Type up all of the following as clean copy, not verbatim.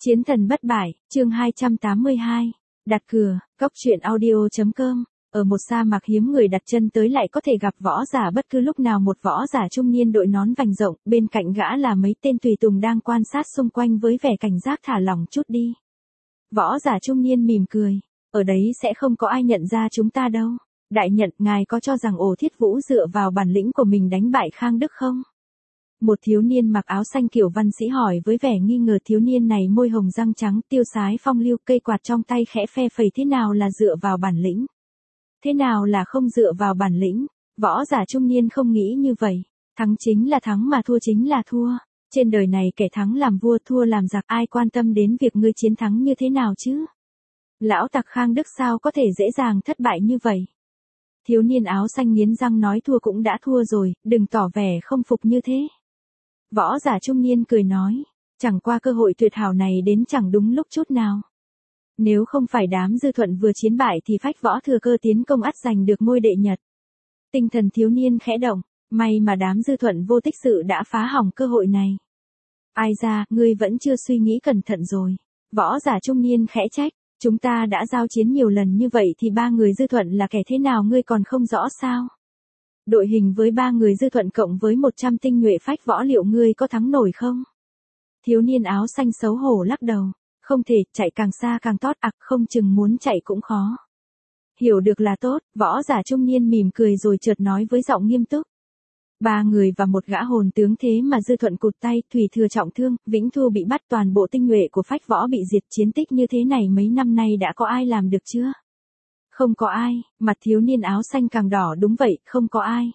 Chiến thần bất bại, chương 282. Đặt cửa, cốc truyện audio.com. Ở một sa mạc hiếm người đặt chân tới lại có thể gặp võ giả bất cứ lúc nào. Một võ giả trung niên đội nón vành rộng, bên cạnh gã là mấy tên tùy tùng đang quan sát xung quanh với vẻ cảnh giác thả lỏng chút đi. Võ giả trung niên mỉm cười, ở đấy sẽ không có ai nhận ra chúng ta đâu. Đại nhận, ngài có cho rằng Ổ Thiết Vũ dựa vào bản lĩnh của mình đánh bại Khang Đức không? Một thiếu niên mặc áo xanh kiểu văn sĩ hỏi với vẻ nghi ngờ. Thiếu niên này môi hồng răng trắng, tiêu sái phong lưu, cây quạt trong tay khẽ phe phẩy. Thế nào là dựa vào bản lĩnh? Thế nào là không dựa vào bản lĩnh? Võ giả trung niên không nghĩ như vậy. Thắng chính là thắng mà thua chính là thua. Trên đời này kẻ thắng làm vua, thua làm giặc, ai quan tâm đến việc ngươi chiến thắng như thế nào chứ? Lão tặc Khang Đức sao có thể dễ dàng thất bại như vậy? Thiếu niên áo xanh nghiến răng nói, thua cũng đã thua rồi, đừng tỏ vẻ không phục như thế. Võ giả trung niên cười nói, chẳng qua cơ hội tuyệt hảo này đến chẳng đúng lúc chút nào. Nếu không phải đám Dư Thuận vừa chiến bại thì Phách Võ thừa cơ tiến công ắt giành được ngôi đệ nhật. Tinh thần thiếu niên khẽ động, may mà đám Dư Thuận vô tích sự đã phá hỏng cơ hội này. Ai ra, ngươi vẫn chưa suy nghĩ cẩn thận rồi. Võ giả trung niên khẽ trách, chúng ta đã giao chiến nhiều lần như vậy thì ba người Dư Thuận là kẻ thế nào ngươi còn không rõ sao? Đội hình với ba người Dư Thuận cộng với 100 tinh nhuệ Phách Võ liệu ngươi có thắng nổi không? Thiếu niên áo xanh xấu hổ lắc đầu, không thể, chạy càng xa càng tốt, không chừng muốn chạy cũng khó. Hiểu được là tốt, võ giả trung niên mỉm cười rồi chợt nói với giọng nghiêm túc. Ba người và một gã hồn tướng thế mà Dư Thuận cụt tay, Thủy Thừa trọng thương, Vĩnh Thu bị bắt, toàn bộ tinh nhuệ của Phách Võ bị diệt. Chiến tích như thế này mấy năm nay đã có ai làm được chưa? Không có ai. Mặt thiếu niên áo xanh càng đỏ. Đúng vậy, không có ai.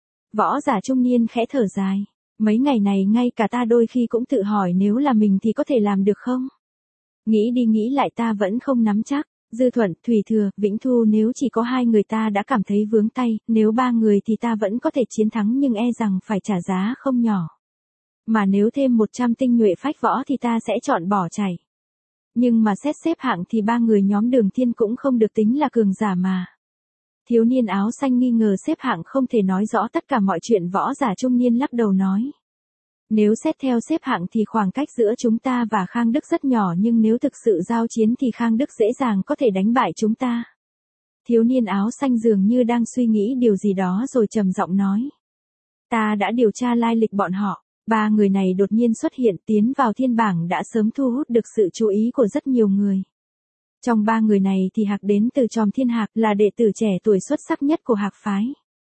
Võ giả trung niên khẽ thở dài. Mấy ngày này ngay cả ta đôi khi cũng tự hỏi nếu là mình thì có thể làm được không? Nghĩ đi nghĩ lại ta vẫn không nắm chắc. Dư Thuận, Thủy Thừa, Vĩnh Thu nếu chỉ có hai người ta đã cảm thấy vướng tay, nếu ba người thì ta vẫn có thể chiến thắng nhưng e rằng phải trả giá không nhỏ. Mà nếu thêm 100 tinh nhuệ Phách Võ thì ta sẽ chọn bỏ chạy. Nhưng mà xét xếp hạng thì ba người nhóm Đường Thiên cũng không được tính là cường giả mà. Thiếu niên áo xanh nghi ngờ xếp hạng không thể nói rõ tất cả mọi chuyện. Võ giả trung niên lắc đầu nói. Nếu xét theo xếp hạng thì khoảng cách giữa chúng ta và Khang Đức rất nhỏ, nhưng nếu thực sự giao chiến thì Khang Đức dễ dàng có thể đánh bại chúng ta. Thiếu niên áo xanh dường như đang suy nghĩ điều gì đó rồi trầm giọng nói. Ta đã điều tra lai lịch bọn họ. Ba người này đột nhiên xuất hiện tiến vào thiên bảng đã sớm thu hút được sự chú ý của rất nhiều người. Trong ba người này thì Hạc đến từ Tròm Thiên Hạc, là đệ tử trẻ tuổi xuất sắc nhất của Hạc phái.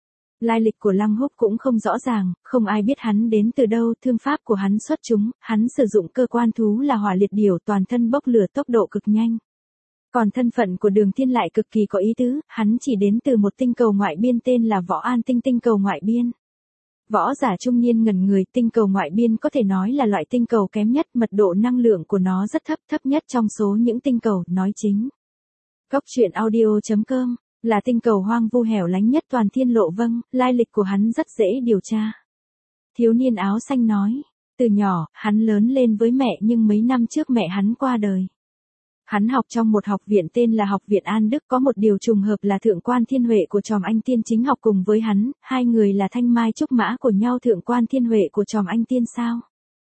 Lai lịch của Lăng Húc cũng không rõ ràng, không ai biết hắn đến từ đâu. Thương pháp của hắn xuất chúng, hắn sử dụng cơ quan thú là hỏa liệt điểu, toàn thân bốc lửa, tốc độ cực nhanh. Còn thân phận của Đường Thiên lại cực kỳ có ý tứ, hắn chỉ đến từ một tinh cầu ngoại biên tên là Võ An Tinh, tinh cầu ngoại biên. Võ giả trung niên ngẩn người. Tinh cầu ngoại biên có thể nói là loại tinh cầu kém nhất, mật độ năng lượng của nó rất thấp, thấp nhất trong số những tinh cầu, nói chính. Cốc truyện audio.com, là tinh cầu hoang vu hẻo lánh nhất toàn thiên lộ. Vâng, lai lịch của hắn rất dễ điều tra. Thiếu niên áo xanh nói, từ nhỏ, hắn lớn lên với mẹ nhưng mấy năm trước mẹ hắn qua đời. Hắn học trong một học viện tên là Học viện An Đức, có một điều trùng hợp là Thượng quan Thiên Huệ của Tròm Anh Tiên chính học cùng với hắn, hai người là thanh mai trúc mã của nhau. Thượng quan Thiên Huệ của Tròm Anh Tiên sao?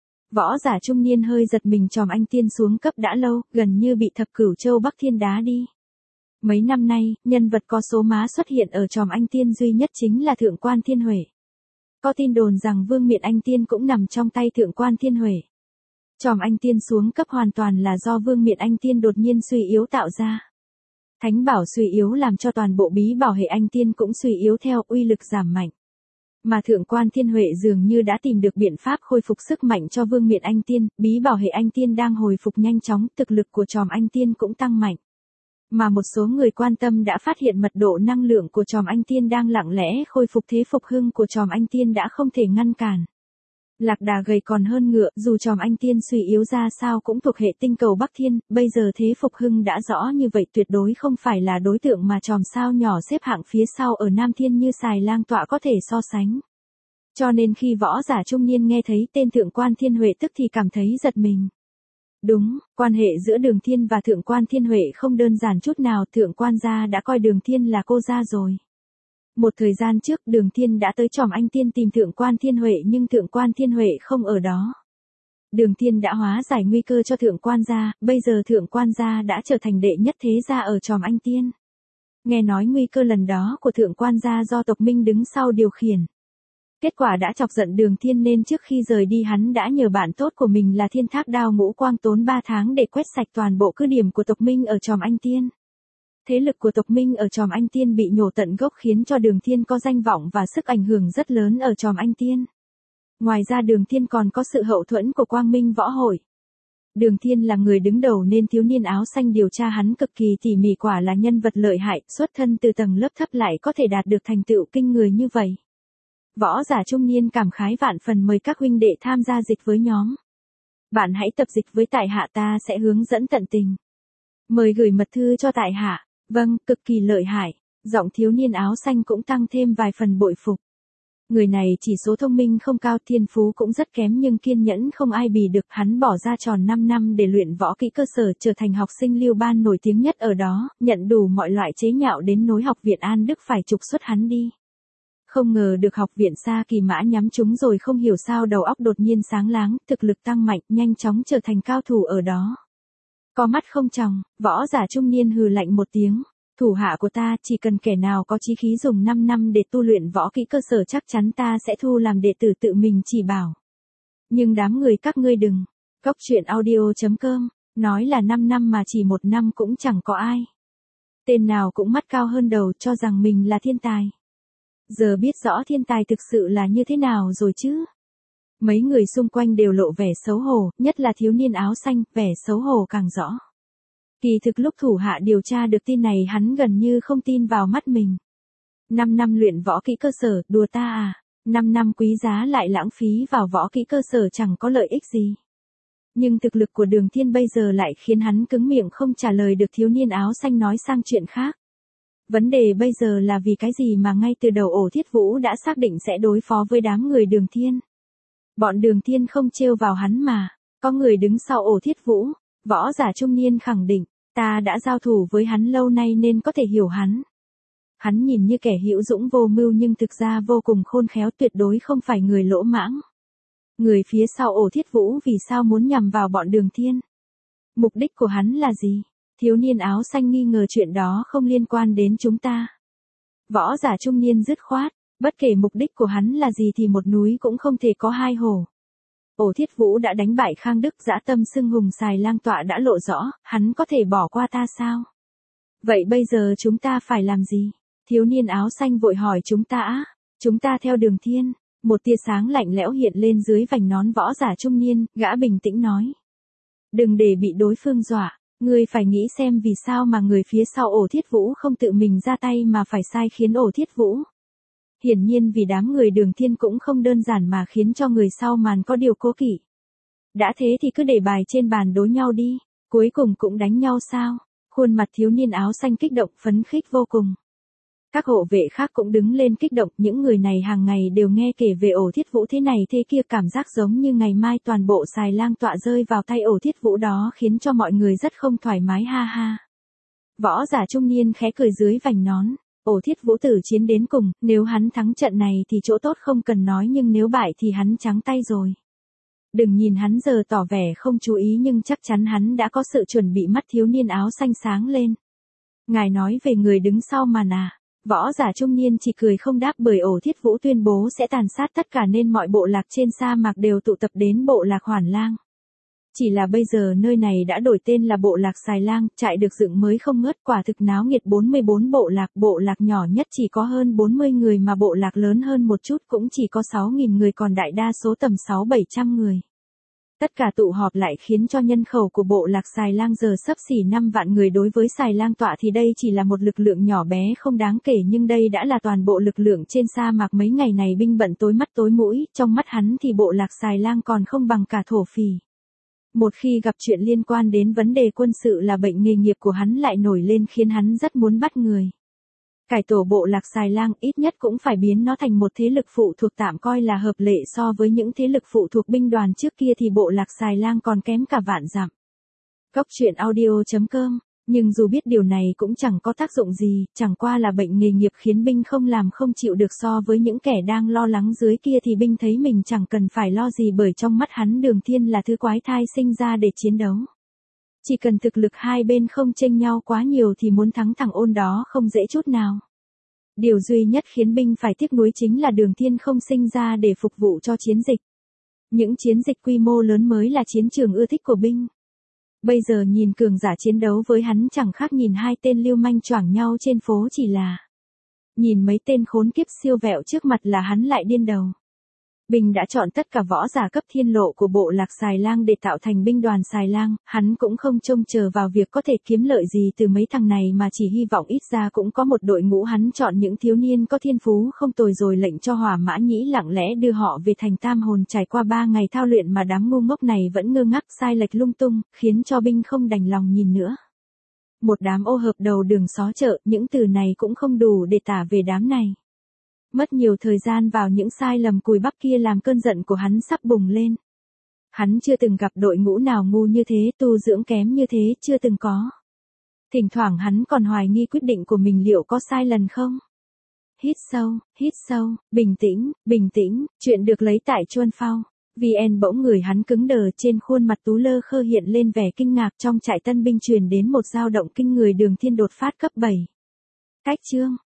Võ giả trung niên hơi giật mình. Tròm Anh Tiên xuống cấp đã lâu, gần như bị Thập Cửu Châu Bắc Thiên đá đi. Mấy năm nay, nhân vật có số má xuất hiện ở Tròm Anh Tiên duy nhất chính là Thượng quan Thiên Huệ. Có tin đồn rằng Vương Miện Anh Tiên cũng nằm trong tay Thượng quan Thiên Huệ. Tròm Anh Tiên xuống cấp hoàn toàn là do Vương Miện Anh Tiên đột nhiên suy yếu tạo ra. Thánh bảo suy yếu làm cho toàn bộ bí bảo hệ Anh Tiên cũng suy yếu theo, uy lực giảm mạnh. Mà Thượng quan Thiên Huệ dường như đã tìm được biện pháp khôi phục sức mạnh cho Vương Miện Anh Tiên, bí bảo hệ Anh Tiên đang hồi phục nhanh chóng, thực lực của Tròm Anh Tiên cũng tăng mạnh. Mà một số người quan tâm đã phát hiện mật độ năng lượng của Tròm Anh Tiên đang lặng lẽ khôi phục, thế phục hưng của Tròm Anh Tiên đã không thể ngăn cản. Lạc đà gầy còn hơn ngựa, dù Tròm Anh Tiên suy yếu ra sao cũng thuộc hệ tinh cầu Bắc Thiên, bây giờ thế phục hưng đã rõ như vậy tuyệt đối không phải là đối tượng mà chòm sao nhỏ xếp hạng phía sau ở Nam Thiên như Xài Lang Tọa có thể so sánh. Cho nên khi võ giả trung niên nghe thấy tên Thượng quan Thiên Huệ tức thì cảm thấy giật mình. Đúng, quan hệ giữa Đường Thiên và Thượng quan Thiên Huệ không đơn giản chút nào. Thượng quan gia đã coi Đường Thiên là cô gia rồi. Một thời gian trước Đường Thiên đã tới Tròm Anh Tiên tìm Thượng quan Thiên Huệ nhưng Thượng quan Thiên Huệ không ở đó. Đường Thiên đã hóa giải nguy cơ cho thượng quan gia, bây giờ thượng quan gia đã trở thành đệ nhất thế gia ở Tròm Anh Tiên. Nghe nói nguy cơ lần đó của thượng quan gia do tộc Minh đứng sau điều khiển. Kết quả đã chọc giận Đường Thiên nên trước khi rời đi hắn đã nhờ bạn tốt của mình là Thiên Thác Đao Ngũ Quang tốn 3 tháng để quét sạch toàn bộ cứ điểm của tộc Minh ở Tròm Anh Tiên. Thế lực của tộc Minh ở Tròm Anh Tiên bị nhổ tận gốc khiến cho Đường Thiên có danh vọng và sức ảnh hưởng rất lớn ở Tròm Anh Tiên. Ngoài ra Đường Thiên còn có sự hậu thuẫn của Quang Minh Võ Hội. Đường Thiên là người đứng đầu nên thiếu niên áo xanh điều tra hắn cực kỳ tỉ mỉ, quả là nhân vật lợi hại, xuất thân từ tầng lớp thấp lại có thể đạt được thành tựu kinh người như vậy. Võ giả trung niên cảm khái vạn phần, mời các huynh đệ tham gia dịch với nhóm. Bạn hãy tập dịch với tại hạ, ta sẽ hướng dẫn tận tình. Mời gửi mật thư cho tại hạ. Vâng, cực kỳ lợi hại. Giọng thiếu niên áo xanh cũng tăng thêm vài phần bội phục. Người này chỉ số thông minh không cao, thiên phú cũng rất kém nhưng kiên nhẫn không ai bì được. Hắn bỏ ra tròn 5 năm để luyện võ kỹ cơ sở, trở thành học sinh Lưu Ban nổi tiếng nhất ở đó, nhận đủ mọi loại chế nhạo đến nỗi học viện An Đức phải trục xuất hắn đi. Không ngờ được học viện Sa Kỳ Mã nhắm trúng rồi, không hiểu sao đầu óc đột nhiên sáng láng, thực lực tăng mạnh, nhanh chóng trở thành cao thủ ở đó. Có mắt không tròng, võ giả trung niên hừ lạnh một tiếng. Thủ hạ của ta, chỉ cần kẻ nào có chí khí dùng 5 năm để tu luyện võ kỹ cơ sở chắc chắn ta sẽ thu làm đệ tử tự mình chỉ bảo. Nhưng đám người các ngươi đừng. Cốc truyện audio.com, nói là 5 năm mà chỉ 1 năm cũng chẳng có ai. Tên nào cũng mắt cao hơn đầu, cho rằng mình là thiên tài. Giờ biết rõ thiên tài thực sự là như thế nào rồi chứ. Mấy người xung quanh đều lộ vẻ xấu hổ, nhất là thiếu niên áo xanh, vẻ xấu hổ càng rõ. Kỳ thực lúc thủ hạ điều tra được tin này hắn gần như không tin vào mắt mình. 5 năm luyện võ kỹ cơ sở, đùa ta à, 5 năm quý giá lại lãng phí vào võ kỹ cơ sở chẳng có lợi ích gì. Nhưng thực lực của Đường Thiên bây giờ lại khiến hắn cứng miệng không trả lời được. Thiếu niên áo xanh nói sang chuyện khác. Vấn đề bây giờ là vì cái gì mà ngay từ đầu Ổ Thiết Vũ đã xác định sẽ đối phó với đám người Đường Thiên. Bọn Đường Thiên không trêu vào hắn mà, có người đứng sau Ổ Thiết Vũ. Võ giả trung niên khẳng định, ta đã giao thủ với hắn lâu nay nên có thể hiểu hắn. Hắn nhìn như kẻ hữu dũng vô mưu nhưng thực ra vô cùng khôn khéo, tuyệt đối không phải người lỗ mãng. Người phía sau Ổ Thiết Vũ vì sao muốn nhằm vào bọn Đường Thiên? Mục đích của hắn là gì? Thiếu niên áo xanh nghi ngờ chuyện đó không liên quan đến chúng ta. Võ giả trung niên dứt khoát, bất kể mục đích của hắn là gì thì một núi cũng không thể có hai hổ. Ổ Thiết Vũ đã đánh bại Khang Đức, dã tâm xưng hùng Xài Lang tọa đã lộ rõ, hắn có thể bỏ qua ta sao? Vậy bây giờ chúng ta phải làm gì? Thiếu niên áo xanh vội hỏi. Chúng ta theo Đường Thiên. Một tia sáng lạnh lẽo hiện lên dưới vành nón võ giả trung niên, gã bình tĩnh nói. Đừng để bị đối phương dọa, ngươi phải nghĩ xem vì sao mà người phía sau Ổ Thiết Vũ không tự mình ra tay mà phải sai khiến Ổ Thiết Vũ. Hiển nhiên vì đám người Đường Thiên cũng không đơn giản mà khiến cho người sau màn có điều cố kỵ. Đã thế thì cứ để bài trên bàn đối nhau đi, cuối cùng cũng đánh nhau sao? Khuôn mặt thiếu niên áo xanh kích động phấn khích vô cùng. Các hộ vệ khác cũng đứng lên kích động, những người này hàng ngày đều nghe kể về Ổ Thiết Vũ thế này thế kia, cảm giác giống như ngày mai toàn bộ Xài Lang tọa rơi vào tay Ổ Thiết Vũ đó khiến cho mọi người rất không thoải mái, ha ha. Võ giả trung niên khẽ cười dưới vành nón. Ổ Thiết Vũ tử chiến đến cùng, nếu hắn thắng trận này thì chỗ tốt không cần nói, nhưng nếu bại thì hắn trắng tay rồi. Đừng nhìn hắn giờ tỏ vẻ không chú ý nhưng chắc chắn hắn đã có sự chuẩn bị. Mắt thiếu niên áo xanh sáng lên. Ngài nói về người đứng sau màn à? Võ giả trung niên chỉ cười không đáp, bởi Ổ Thiết Vũ tuyên bố sẽ tàn sát tất cả nên mọi bộ lạc trên sa mạc đều tụ tập đến bộ lạc Hoàn Lang. Chỉ là bây giờ nơi này đã đổi tên là bộ lạc Xài Lang, trại được dựng mới không ngớt, quả thực náo nhiệt. 44 bộ lạc nhỏ nhất chỉ có hơn 40 người mà bộ lạc lớn hơn một chút cũng chỉ có 6.000 người, còn đại đa số tầm 600-700 người. Tất cả tụ họp lại khiến cho nhân khẩu của bộ lạc Xài Lang giờ xấp xỉ 5 vạn người. Đối với Xài Lang tọa thì đây chỉ là một lực lượng nhỏ bé không đáng kể, nhưng đây đã là toàn bộ lực lượng trên sa mạc. Mấy ngày này binh bận tối mắt tối mũi, trong mắt hắn thì bộ lạc Xài Lang còn không bằng cả thổ phỉ. Một khi gặp chuyện liên quan đến vấn đề quân sự là bệnh nghề nghiệp của hắn lại nổi lên, khiến hắn rất muốn bắt người. Cải tổ bộ lạc Xài Lang, ít nhất cũng phải biến nó thành một thế lực phụ thuộc tạm coi là hợp lệ. So với những thế lực phụ thuộc binh đoàn trước kia thì bộ lạc Xài Lang còn kém cả vạn dặm. Cốc truyện audio.com Nhưng dù biết điều này cũng chẳng có tác dụng gì, chẳng qua là bệnh nghề nghiệp khiến binh không làm không chịu được so với những kẻ đang lo lắng dưới kia thì binh thấy mình chẳng cần phải lo gì bởi trong mắt hắn Đường Thiên là thứ quái thai sinh ra để chiến đấu. Chỉ cần thực lực hai bên không chênh nhau quá nhiều thì muốn thắng thằng ôn đó không dễ chút nào. Điều duy nhất khiến binh phải tiếc nuối chính là Đường Thiên không sinh ra để phục vụ cho chiến dịch. Những chiến dịch quy mô lớn mới là chiến trường ưa thích của binh. Bây giờ nhìn cường giả chiến đấu với hắn chẳng khác nhìn hai tên lưu manh choảng nhau trên phố chỉ là. Nhìn mấy tên khốn kiếp siêu vẹo trước mặt là hắn lại điên đầu. Binh đã chọn tất cả võ giả cấp thiên lộ của bộ lạc Xài Lang để tạo thành binh đoàn Xài Lang, hắn cũng không trông chờ vào việc có thể kiếm lợi gì từ mấy thằng này mà chỉ hy vọng ít ra cũng có một đội ngũ. Hắn chọn những thiếu niên có thiên phú không tồi rồi lệnh cho Hỏa Mã Nhĩ lặng lẽ đưa họ về thành Tam Hồn. Trải qua 3 ngày thao luyện mà đám ngu ngốc này vẫn ngơ ngác sai lệch lung tung, khiến cho binh không đành lòng nhìn nữa. Một đám ô hợp đầu đường xó chợ, những từ này cũng không đủ để tả về đám này. Mất nhiều thời gian vào những sai lầm cùi bắp kia làm cơn giận của hắn sắp bùng lên. Hắn chưa từng gặp đội ngũ nào ngu như thế, tu dưỡng kém như thế, chưa từng có. Thỉnh thoảng hắn còn hoài nghi quyết định của mình liệu có sai lần không. Hít sâu, bình tĩnh, chuyện được lấy tại Chuan Phao. VN bỗng người hắn cứng đờ, trên khuôn mặt Tú Lơ Khơ hiện lên vẻ kinh ngạc. Trong trại tân binh truyền đến một dao động kinh người. Đường Thiên đột phát cấp 7. Cách chương